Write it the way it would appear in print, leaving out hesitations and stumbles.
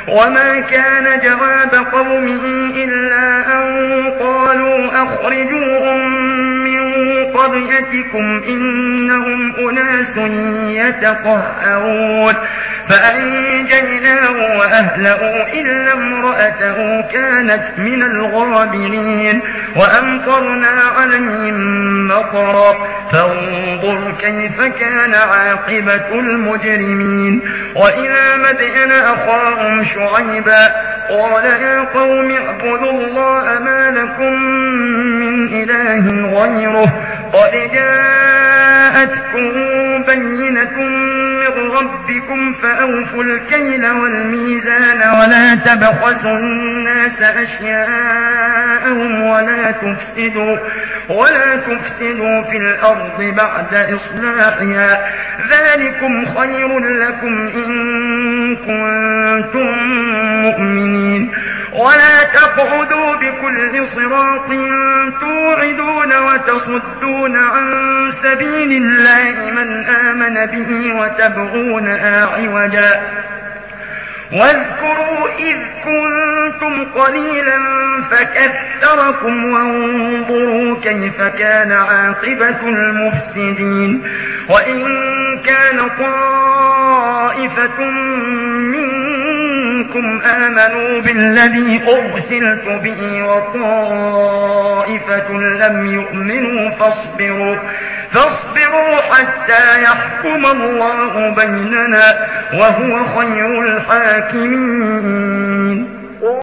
وما كان جواب قومه إلا أن قالوا أخرجوهم من قريتكم إنهم أناس يتطهرون فأنجيناه وأهله إلا امرأته كانت من الغابرين وأمطرنا عليهم مطرا فانظر كيف كان عاقبة المجرمين. وإلى مدين أخاهم شعيبا قال يا قوم اعبدوا الله ما لكم من إله غيره قد جاءتكم بينة من ربكم فأوفوا الكيل والميزان ولا تبخسوا الناس أشياءهم ولا تفسدوا في الأرض بعد إصلاحها ذلكم خير لكم إن كنتم مؤمنين. ولا تقعدوا بكل صراط توعدون وتصدون عن سبيل الله من آمن به وتبغونها عوجا واذكروا إذ كنتم قليلا فكثركم وانظروا كيف كان عاقبة المفسدين. وإن كان طائفة منكم آمنوا بالذي أرسلت به وطائفة لم يؤمنوا فاصبروا حتى يحكم الله بيننا وهو خير الحاكمين.